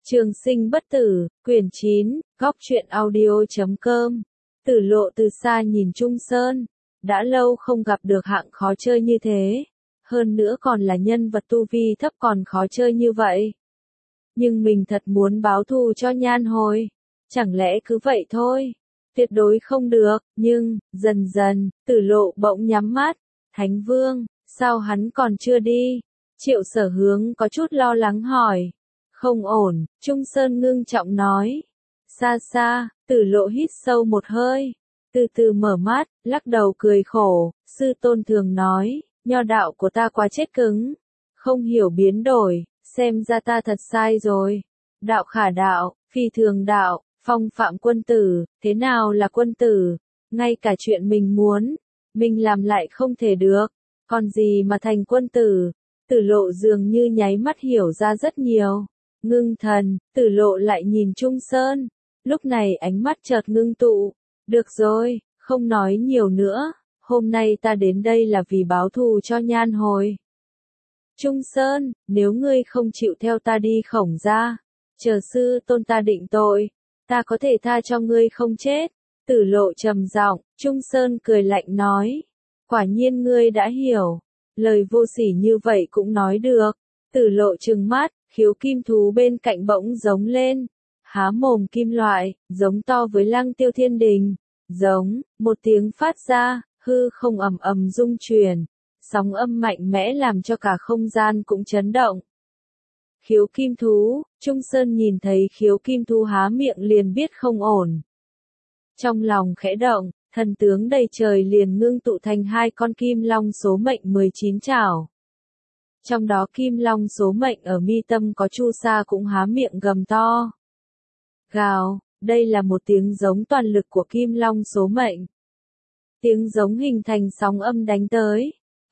Trường sinh bất tử, quyển 9, góc truyện audio.com. Tử Lộ từ xa nhìn Trung Sơn, đã lâu không gặp được hạng khó chơi như thế, hơn nữa còn là nhân vật tu vi thấp còn khó chơi như vậy. Nhưng mình thật muốn báo thù cho Nhan Hồi, chẳng lẽ cứ vậy thôi? Tuyệt đối không được, nhưng, dần dần, Tử Lộ bỗng nhắm mắt, Thánh Vương, sao hắn còn chưa đi? Triệu Sở Hướng có chút lo lắng hỏi. Không ổn, Trung Sơn ngưng trọng nói. Xa xa, Tử Lộ hít sâu một hơi, từ từ mở mắt, lắc đầu cười khổ, sư tôn thường nói, nho đạo của ta quá chết cứng, không hiểu biến đổi, xem ra ta thật sai rồi. Đạo khả đạo, phi thường đạo, phong phạm quân tử, thế nào là quân tử? Ngay cả chuyện mình muốn, mình làm lại không thể được, còn gì mà thành quân tử? Tử Lộ dường như nháy mắt hiểu ra rất nhiều. Ngưng thần, Tử Lộ lại nhìn Trung Sơn, lúc này ánh mắt chợt ngưng tụ. Được rồi, không nói nhiều nữa, hôm nay ta đến đây là vì báo thù cho Nhan Hồi. Trung Sơn, nếu ngươi không chịu theo ta đi Khổng gia, chờ sư tôn ta định tội, ta có thể tha cho ngươi không chết. Tử Lộ trầm giọng, Trung Sơn cười lạnh nói, quả nhiên ngươi đã hiểu, lời vô sỉ như vậy cũng nói được. Tử Lộ trừng mắt, khiếu kim thú bên cạnh bỗng giống lên, há mồm kim loại, giống to với Lăng Tiêu Thiên Đình, giống, một tiếng phát ra, hư không ầm ầm rung chuyển, sóng âm mạnh mẽ làm cho cả không gian cũng chấn động. Khiếu kim thú, Trung Sơn nhìn thấy khiếu kim thú há miệng liền biết không ổn. Trong lòng khẽ động, thần tướng đầy trời liền ngưng tụ thành hai con kim long số mệnh 19 chảo. Trong đó kim long số mệnh ở mi tâm có Chu Sa cũng há miệng gầm to. Gào, đây là một tiếng giống toàn lực của kim long số mệnh. Tiếng giống hình thành sóng âm đánh tới.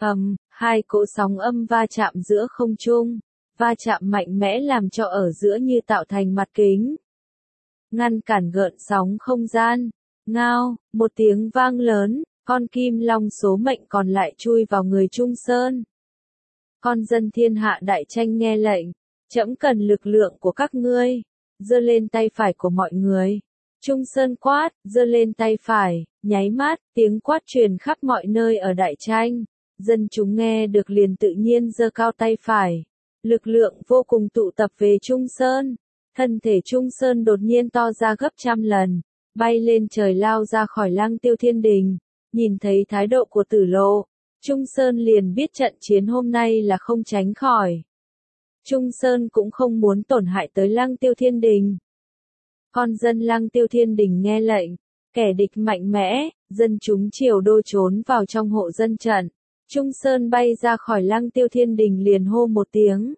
Hai cỗ sóng âm va chạm giữa không trung, va chạm mạnh mẽ làm cho ở giữa như tạo thành mặt kính. Ngăn cản gợn sóng không gian. Ngao, một tiếng vang lớn, con kim long số mệnh còn lại chui vào người Trung Sơn. Con dân thiên hạ đại tranh nghe lệnh, trẫm cần lực lượng của các ngươi, giơ lên tay phải của mọi người. Trung Sơn quát, giơ lên tay phải, nháy mắt, tiếng quát truyền khắp mọi nơi ở đại tranh. Dân chúng nghe được liền tự nhiên giơ cao tay phải. Lực lượng vô cùng tụ tập về Trung Sơn. Thân thể Trung Sơn đột nhiên to ra gấp trăm lần, bay lên trời lao ra khỏi Lăng Tiêu Thiên Đình. Nhìn thấy thái độ của Tử Lộ, Trung Sơn liền biết trận chiến hôm nay là không tránh khỏi. Trung Sơn cũng không muốn tổn hại tới Lăng Tiêu Thiên Đình. Con dân Lăng Tiêu Thiên Đình nghe lệnh, kẻ địch mạnh mẽ, dân chúng triều đô trốn vào trong hộ dân trận. Trung Sơn bay ra khỏi Lăng Tiêu Thiên Đình liền hô một tiếng.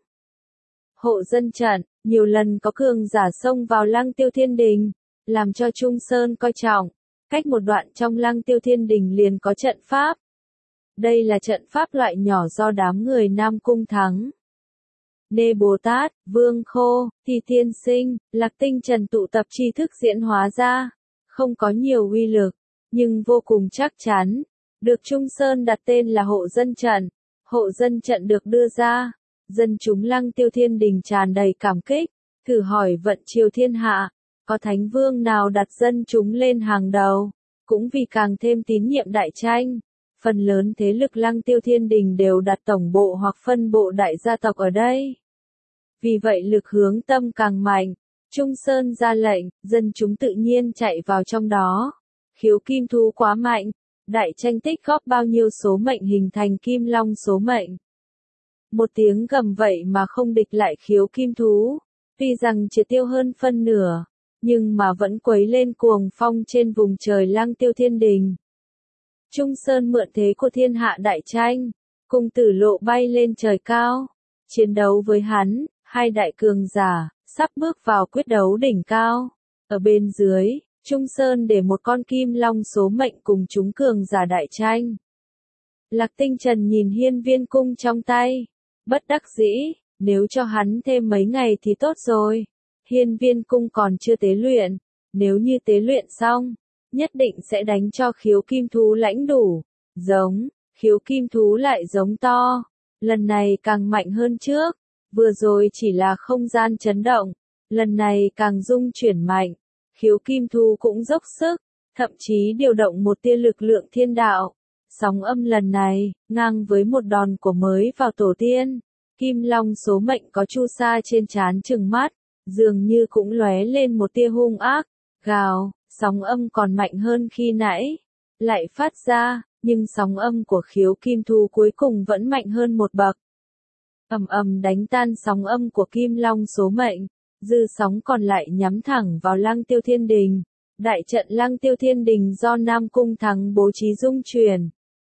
Hộ dân trận, nhiều lần có cường giả xông vào Lăng Tiêu Thiên Đình, làm cho Trung Sơn coi trọng. Cách một đoạn trong Lăng Tiêu Thiên Đình liền có trận pháp. Đây là trận pháp loại nhỏ do đám người Nam Cung Thắng, Nê Bồ Tát, Vương Khô, Thì Thiên Sinh, Lạc Tinh Trần tụ tập tri thức diễn hóa ra. Không có nhiều uy lực, nhưng vô cùng chắc chắn. Được Trung Sơn đặt tên là hộ dân trận. Hộ dân trận được đưa ra, dân chúng Lăng Tiêu Thiên Đình tràn đầy cảm kích. Thử hỏi vận triều thiên hạ, có thánh vương nào đặt dân chúng lên hàng đầu? Cũng vì càng thêm tín nhiệm đại tranh, phần lớn thế lực Lăng Tiêu Thiên Đình đều đặt tổng bộ hoặc phân bộ đại gia tộc ở đây. Vì vậy lực hướng tâm càng mạnh. Trung Sơn ra lệnh, dân chúng tự nhiên chạy vào trong đó. Khiếu kim thú quá mạnh, đại tranh tích góp bao nhiêu số mệnh hình thành kim long số mệnh. Một tiếng gầm vậy mà không địch lại khiếu kim thú, tuy rằng triệt tiêu hơn phân nửa, nhưng mà vẫn quấy lên cuồng phong trên vùng trời Lăng Tiêu Thiên Đình. Trung Sơn mượn thế của thiên hạ đại tranh, cùng Tử Lộ bay lên trời cao, chiến đấu với hắn, hai đại cường giả, sắp bước vào quyết đấu đỉnh cao. Ở bên dưới, Trung Sơn để một con kim long số mệnh cùng chúng cường giả đại tranh. Lạc Tinh Trần nhìn hiên viên cung trong tay, bất đắc dĩ, nếu cho hắn thêm mấy ngày thì tốt rồi. Hiên viên cung còn chưa tế luyện, nếu như tế luyện xong, nhất định sẽ đánh cho khiếu kim thú lãnh đủ. Giống, khiếu kim thú lại giống to, lần này càng mạnh hơn trước, vừa rồi chỉ là không gian chấn động, lần này càng rung chuyển mạnh, khiếu kim thú cũng dốc sức, thậm chí điều động một tia lực lượng thiên đạo. Sóng âm lần này, ngang với một đòn của mới vào tổ tiên, Kim Long số mệnh có Chu Sa trên trán trừng mắt, dường như cũng lóe lên một tia hung ác, gào, sóng âm còn mạnh hơn khi nãy, lại phát ra, nhưng sóng âm của khiếu kim thú cuối cùng vẫn mạnh hơn một bậc. Ầm ầm đánh tan sóng âm của Kim Long số mệnh, dư sóng còn lại nhắm thẳng vào Lăng Tiêu Thiên Đình. Đại trận Lăng Tiêu Thiên Đình do Nam Cung Thắng bố trí dung chuyển.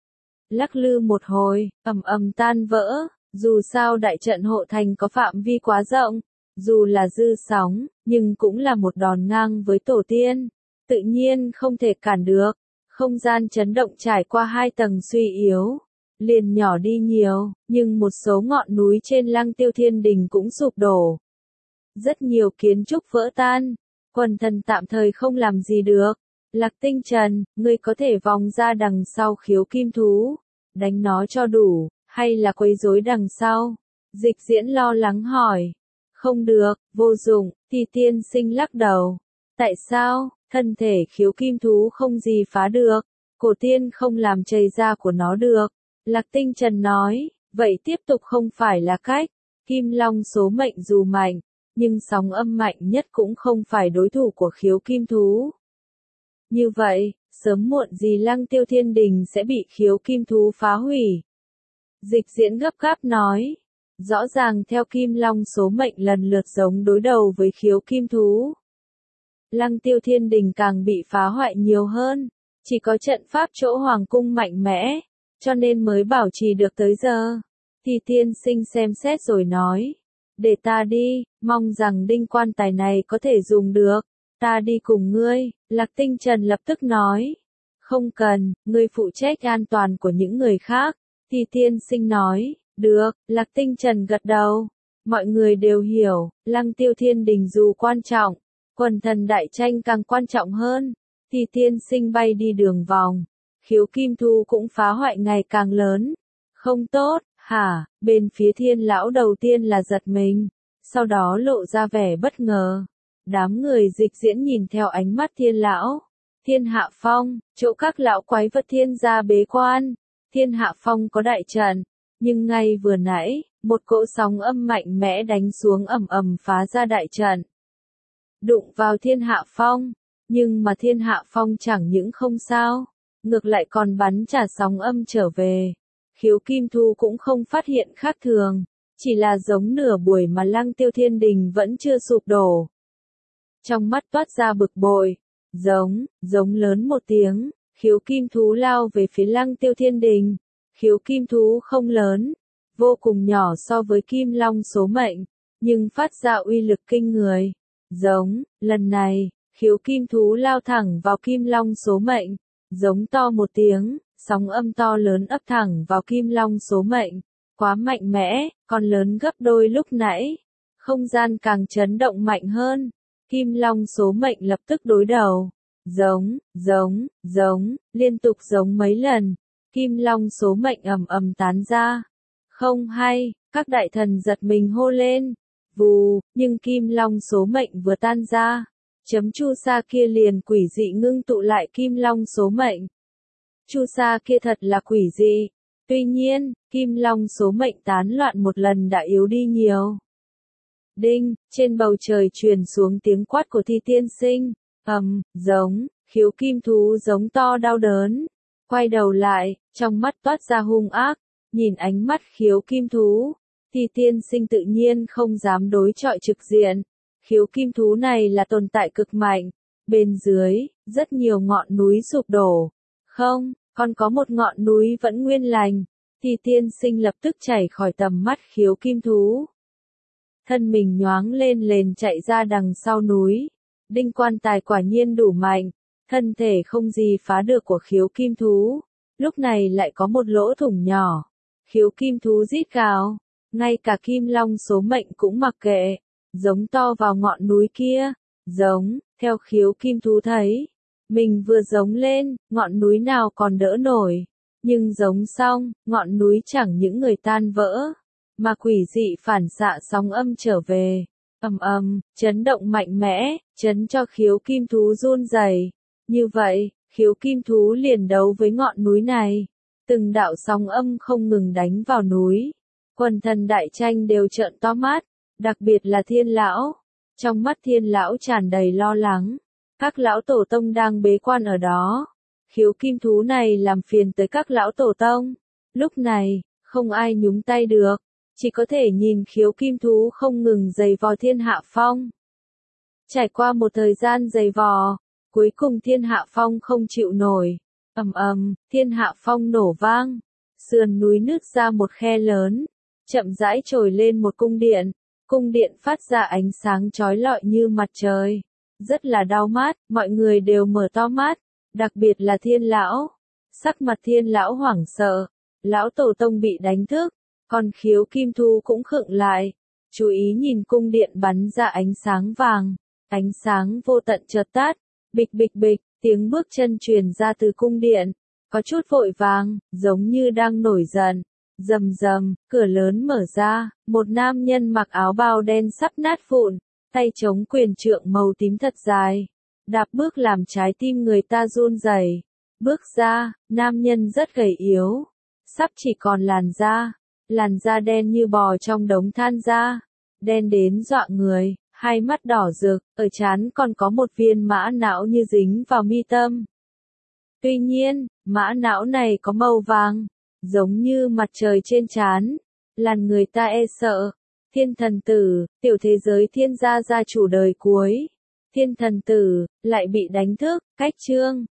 Lắc lư một hồi, ầm ầm tan vỡ, dù sao đại trận hộ thành có phạm vi quá rộng, dù là dư sóng, nhưng cũng là một đòn ngang với tổ tiên, tự nhiên không thể cản được. Không gian chấn động trải qua 2 tầng suy yếu, liền nhỏ đi nhiều, nhưng một số ngọn núi trên Lăng Tiêu Thiên Đình cũng sụp đổ. Rất nhiều kiến trúc vỡ tan, quần thần tạm thời không làm gì được. Lạc Tinh Trần, ngươi có thể vòng ra đằng sau khiếu kim thú, đánh nó cho đủ, hay là quấy rối đằng sau? Dịch Diễn lo lắng hỏi. Không được, vô dụng, Thì Tiên Sinh lắc đầu. Tại sao? Thân thể khiếu kim thú không gì phá được, cổ tiên không làm chảy da của nó được. Lạc Tinh Trần nói, vậy tiếp tục không phải là cách. Kim Long số mệnh dù mạnh, nhưng sóng âm mạnh nhất cũng không phải đối thủ của khiếu kim thú. Như vậy, sớm muộn gì Lăng Tiêu Thiên Đình sẽ bị khiếu kim thú phá hủy. Dịch Diễn gấp gáp nói, rõ ràng theo Kim Long số mệnh lần lượt giống đối đầu với khiếu kim thú. Lăng Tiêu Thiên Đình càng bị phá hoại nhiều hơn, chỉ có trận pháp chỗ hoàng cung mạnh mẽ, cho nên mới bảo trì được tới giờ. Thì Tiên Sinh xem xét rồi nói, để ta đi, mong rằng đinh quan tài này có thể dùng được, ta đi cùng ngươi. Lạc Tinh Trần lập tức nói, không cần, ngươi phụ trách an toàn của những người khác. Thì Tiên Sinh nói, được. Lạc Tinh Trần gật đầu, mọi người đều hiểu, Lăng Tiêu Thiên Đình dù quan trọng, quần thần đại tranh càng quan trọng hơn. Thì Tiên Sinh bay đi đường vòng, khiếu kim thú cũng phá hoại ngày càng lớn. Không tốt, hả? Bên phía Thiên lão đầu tiên là giật mình, sau đó lộ ra vẻ bất ngờ. Đám người Dịch Diễn nhìn theo ánh mắt Thiên lão. Thiên Hạ Phong, chỗ các lão quái vật thiên gia bế quan. Thiên Hạ Phong có đại trận, nhưng ngay vừa nãy, một cỗ sóng âm mạnh mẽ đánh xuống ầm ầm phá ra đại trận. Đụng vào Thiên Hạ Phong, nhưng mà Thiên Hạ Phong chẳng những không sao, ngược lại còn bắn trả sóng âm trở về. Khiếu kim thú cũng không phát hiện khác thường, chỉ là giống nửa buổi mà Lăng Tiêu Thiên Đình vẫn chưa sụp đổ. Trong mắt toát ra bực bội, giống lớn một tiếng, khiếu kim thú lao về phía Lăng Tiêu Thiên Đình. Khiếu kim thú không lớn, vô cùng nhỏ so với Kim Long số mệnh, nhưng phát ra uy lực kinh người. Lần này, khiếu kim thú lao thẳng vào Kim Long số mệnh, giống to một tiếng, sóng âm to lớn ấp thẳng vào Kim Long số mệnh, quá mạnh mẽ, còn lớn gấp đôi lúc nãy. Không gian càng chấn động mạnh hơn, Kim Long số mệnh lập tức đối đầu. Liên tục giống mấy lần, Kim Long số mệnh ầm ầm tán ra. Không hay, các đại thần giật mình hô lên. Vù, nhưng Kim Long số mệnh vừa tan ra, chấm Chu Sa kia liền quỷ dị ngưng tụ lại Kim Long số mệnh. Chu Sa kia thật là quỷ dị. Tuy nhiên, Kim Long số mệnh tán loạn một lần đã yếu đi nhiều. Đinh, trên bầu trời truyền xuống tiếng quát của Thi Tiên Sinh. Khiếu kim thú giống to đau đớn. Quay đầu lại, trong mắt toát ra hung ác, nhìn ánh mắt khiếu kim thú. Thi Tiên Sinh tự nhiên không dám đối chọi trực diện. Khiếu kim thú này là tồn tại cực mạnh. Bên dưới, rất nhiều ngọn núi sụp đổ. Không, còn có một ngọn núi vẫn nguyên lành. Thi Tiên Sinh lập tức chảy khỏi tầm mắt khiếu kim thú. Thân mình nhoáng lên liền chạy ra đằng sau núi. Đinh quan tài quả nhiên đủ mạnh, thân thể không gì phá được của khiếu kim thú. Lúc này lại có một lỗ thủng nhỏ. Khiếu kim thú rít gào, ngay cả Kim Long số mệnh cũng mặc kệ, giống to vào ngọn núi kia. Theo khiếu kim thú thấy, mình vừa giống lên, ngọn núi nào còn đỡ nổi. Nhưng giống xong, ngọn núi chẳng những người tan vỡ, mà quỷ dị phản xạ sóng âm trở về. ầm ầm, chấn động mạnh mẽ, chấn cho khiếu kim thú run rẩy. Như vậy, khiếu kim thú liền đấu với ngọn núi này. Từng đạo sóng âm không ngừng đánh vào núi. Quần thần đại tranh đều trợn to mắt, đặc biệt là Thiên lão. Trong mắt Thiên lão tràn đầy lo lắng. Các lão tổ tông đang bế quan ở đó. Khiếu kim thú này làm phiền tới các lão tổ tông. Lúc này, không ai nhúng tay được. Chỉ có thể nhìn khiếu kim thú không ngừng giày vò Thiên Hạ Phong. Trải qua một thời gian giày vò, cuối cùng Thiên Hạ Phong không chịu nổi. Ầm ầm, Thiên Hạ Phong nổ vang. Sườn núi nứt ra một khe lớn. Chậm rãi trồi lên một cung điện. Cung điện phát ra ánh sáng chói lọi như mặt trời. Rất là đau mắt, mọi người đều mở to mắt. Đặc biệt là Thiên lão. Sắc mặt Thiên lão hoảng sợ. Lão tổ tông bị đánh thức. Còn khiếu kim thú cũng khựng lại. Chú ý nhìn cung điện bắn ra ánh sáng vàng. Ánh sáng vô tận chợt tắt. Bịch bịch bịch, tiếng bước chân truyền ra từ cung điện. Có chút vội vàng, giống như đang nổi giận. Rầm rầm, cửa lớn mở ra. Một nam nhân mặc áo bào đen sắp nát vụn. Tay chống quyền trượng màu tím thật dài. Đạp bước làm trái tim người ta run rẩy. Bước ra, nam nhân rất gầy yếu. Sắp chỉ còn làn da. Làn da đen như bò trong đống than da. Đen đến dọa người, hai mắt đỏ rực, ở trán còn có một viên mã não như dính vào mi tâm. Tuy nhiên, mã não này có màu vàng, giống như mặt trời trên trán, làm người ta e sợ. Thiên thần tử, tiểu thế giới thiên gia gia chủ đời cuối. Thiên thần tử, lại bị đánh thức, cách chương.